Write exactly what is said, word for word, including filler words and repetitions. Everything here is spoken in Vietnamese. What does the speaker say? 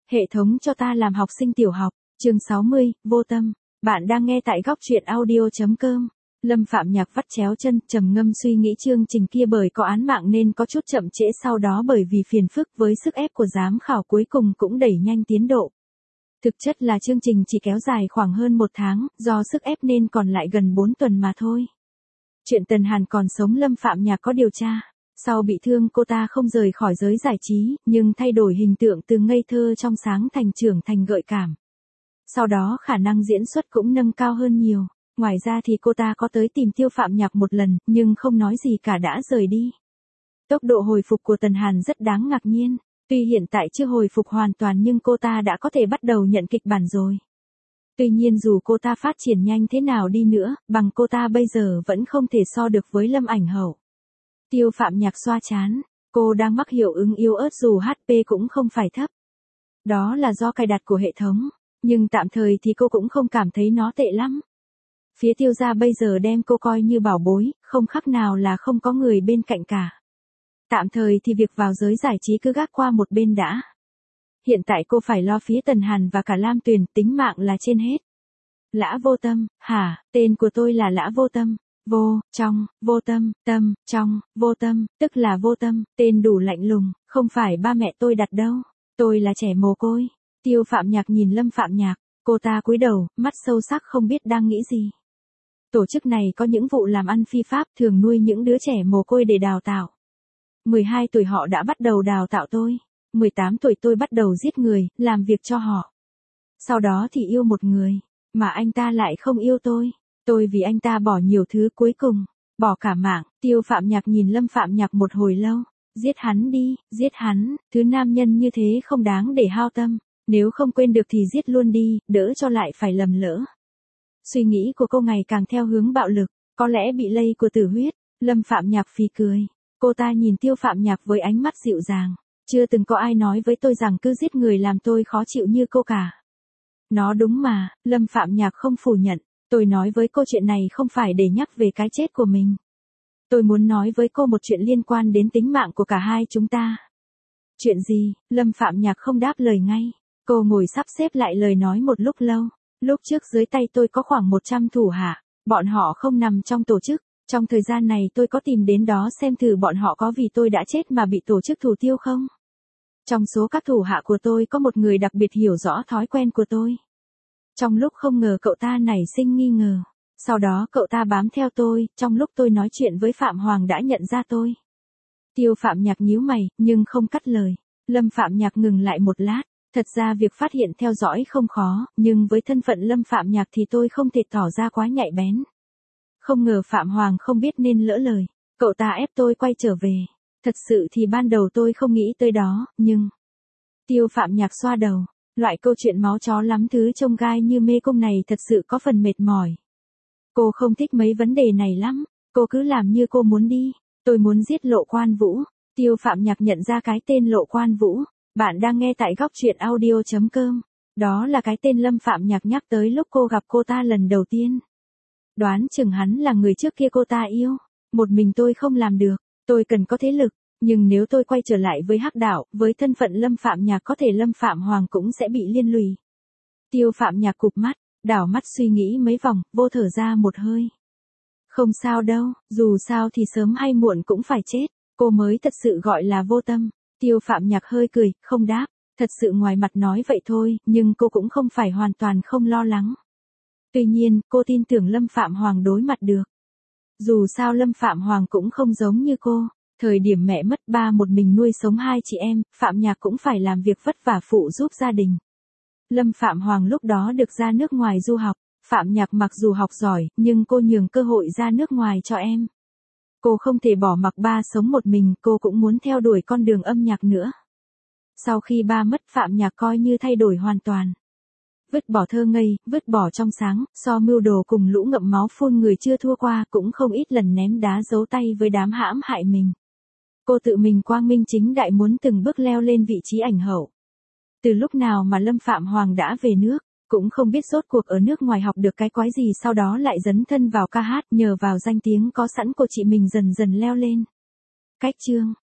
Hệ thống cho ta làm học sinh tiểu học, chương sáu mươi, vô tâm. Bạn đang nghe tại góc truyện audio.com. Lâm Phạm Nhạc vắt chéo chân, trầm ngâm suy nghĩ chương trình kia bởi có án mạng nên có chút chậm trễ, sau đó bởi vì phiền phức với sức ép của giám khảo cuối cùng cũng đẩy nhanh tiến độ. Thực chất là chương trình chỉ kéo dài khoảng hơn một tháng, do sức ép nên còn lại gần bốn tuần mà thôi. Chuyện Tần Hàn còn sống Lâm Phạm Nhạc có điều tra. Sau bị thương cô ta không rời khỏi giới giải trí, nhưng thay đổi hình tượng từ ngây thơ trong sáng thành trưởng thành gợi cảm. Sau đó khả năng diễn xuất cũng nâng cao hơn nhiều. Ngoài ra thì cô ta có tới tìm Tiêu Phạm Nhạc một lần, nhưng không nói gì cả đã rời đi. Tốc độ hồi phục của Tần Hàn rất đáng ngạc nhiên. Tuy hiện tại chưa hồi phục hoàn toàn nhưng cô ta đã có thể bắt đầu nhận kịch bản rồi. Tuy nhiên dù cô ta phát triển nhanh thế nào đi nữa, bằng cô ta bây giờ vẫn không thể so được với Lâm Ảnh Hậu. Tiêu Phạm Nhạc xoa trán, cô đang mắc hiệu ứng yếu ớt dù hát pê cũng không phải thấp. Đó là do cài đặt của hệ thống, nhưng tạm thời thì cô cũng không cảm thấy nó tệ lắm. Phía Tiêu gia bây giờ đem cô coi như bảo bối, không khác nào là không có người bên cạnh cả. Tạm thời thì việc vào giới giải trí cứ gác qua một bên đã. Hiện tại cô phải lo phía Tần Hàn và cả Lam Tuyền, tính mạng là trên hết. Lã Vô Tâm, hả, tên của tôi là Lã Vô Tâm. Vô, trong, vô tâm, tâm, trong, vô tâm, tức là vô tâm, tên đủ lạnh lùng, không phải ba mẹ tôi đặt đâu. Tôi là trẻ mồ côi. Tiêu Phạm Nhạc nhìn Lâm Phạm Nhạc, cô ta cúi đầu, mắt sâu sắc không biết đang nghĩ gì. Tổ chức này có những vụ làm ăn phi pháp, thường nuôi những đứa trẻ mồ côi để đào tạo. mười hai tuổi họ đã bắt đầu đào tạo tôi. mười tám tuổi tôi bắt đầu giết người, làm việc cho họ. Sau đó thì yêu một người, mà anh ta lại không yêu tôi. Tôi vì anh ta bỏ nhiều thứ, cuối cùng bỏ cả mạng. Tiêu Phạm Nhạc nhìn Lâm Phạm Nhạc một hồi lâu. Giết hắn đi, giết hắn, thứ nam nhân như thế không đáng để hao tâm. Nếu không quên được thì giết luôn đi, đỡ cho lại phải lầm lỡ. Suy nghĩ của cô ngày càng theo hướng bạo lực, có lẽ bị lây của tử huyết. Lâm Phạm Nhạc phì cười. Cô ta nhìn Tiêu Phạm Nhạc với ánh mắt dịu dàng. Chưa từng có ai nói với tôi rằng cứ giết người làm tôi khó chịu như cô cả. Nó đúng mà, Lâm Phạm Nhạc không phủ nhận. Tôi nói với cô chuyện này không phải để nhắc về cái chết của mình. Tôi muốn nói với cô một chuyện liên quan đến tính mạng của cả hai chúng ta. Chuyện gì? Lâm Phạm Nhạc không đáp lời ngay. Cô ngồi sắp xếp lại lời nói một lúc lâu. Lúc trước dưới tay tôi có khoảng một trăm thủ hạ. Bọn họ không nằm trong tổ chức. Trong thời gian này tôi có tìm đến đó xem thử bọn họ có vì tôi đã chết mà bị tổ chức thủ tiêu không. Trong số các thủ hạ của tôi có một người đặc biệt hiểu rõ thói quen của tôi. Trong lúc không ngờ cậu ta nảy sinh nghi ngờ. Sau đó cậu ta bám theo tôi, trong lúc tôi nói chuyện với Phạm Hoàng đã nhận ra tôi. Tiêu Phạm Nhạc nhíu mày, nhưng không cắt lời. Lâm Phạm Nhạc ngừng lại một lát. Thật ra việc phát hiện theo dõi không khó, nhưng với thân phận Lâm Phạm Nhạc thì tôi không thể tỏ ra quá nhạy bén. Không ngờ Phạm Hoàng không biết nên lỡ lời. Cậu ta ép tôi quay trở về. Thật sự thì ban đầu tôi không nghĩ tới đó, nhưng... Tiêu Phạm Nhạc xoa đầu. Loại câu chuyện máu chó lắm thứ trông gai như mê cung này thật sự có phần mệt mỏi. Cô không thích mấy vấn đề này lắm. Cô cứ làm như cô muốn đi. Tôi muốn giết Lộ Quan Vũ. Tiêu Phạm Nhạc nhận ra cái tên Lộ Quan Vũ. Bạn đang nghe tại góc truyện audio.com. Đó là cái tên Lâm Phạm Nhạc nhắc tới lúc cô gặp cô ta lần đầu tiên. Đoán chừng hắn là người trước kia cô ta yêu. Một mình tôi không làm được. Tôi cần có thế lực. Nhưng nếu tôi quay trở lại với Hắc Đạo, với thân phận Lâm Phạm Nhạc có thể Lâm Phạm Hoàng cũng sẽ bị liên lụy. Tiêu Phạm Nhạc cụp mắt, đảo mắt suy nghĩ mấy vòng, vô thở ra một hơi. Không sao đâu, dù sao thì sớm hay muộn cũng phải chết. Cô mới thật sự gọi là vô tâm. Tiêu Phạm Nhạc hơi cười, không đáp. Thật sự ngoài mặt nói vậy thôi, nhưng cô cũng không phải hoàn toàn không lo lắng. Tuy nhiên, cô tin tưởng Lâm Phạm Hoàng đối mặt được. Dù sao Lâm Phạm Hoàng cũng không giống như cô. Thời điểm mẹ mất ba một mình nuôi sống hai chị em, Phạm Nhạc cũng phải làm việc vất vả phụ giúp gia đình. Lâm Phạm Hoàng lúc đó được ra nước ngoài du học. Phạm Nhạc mặc dù học giỏi, nhưng cô nhường cơ hội ra nước ngoài cho em. Cô không thể bỏ mặc ba sống một mình, cô cũng muốn theo đuổi con đường âm nhạc nữa. Sau khi ba mất Phạm Nhạc coi như thay đổi hoàn toàn. Vứt bỏ thơ ngây, vứt bỏ trong sáng, so mưu đồ cùng lũ ngậm máu phun người chưa thua qua, cũng không ít lần ném đá giấu tay với đám hãm hại mình. Cô tự mình quang minh chính đại muốn từng bước leo lên vị trí ảnh hậu. Từ lúc nào mà Lâm Phạm Hoàng đã về nước, cũng không biết rốt cuộc ở nước ngoài học được cái quái gì, sau đó lại dấn thân vào ca hát, nhờ vào danh tiếng có sẵn của chị mình dần dần leo lên. Cách chương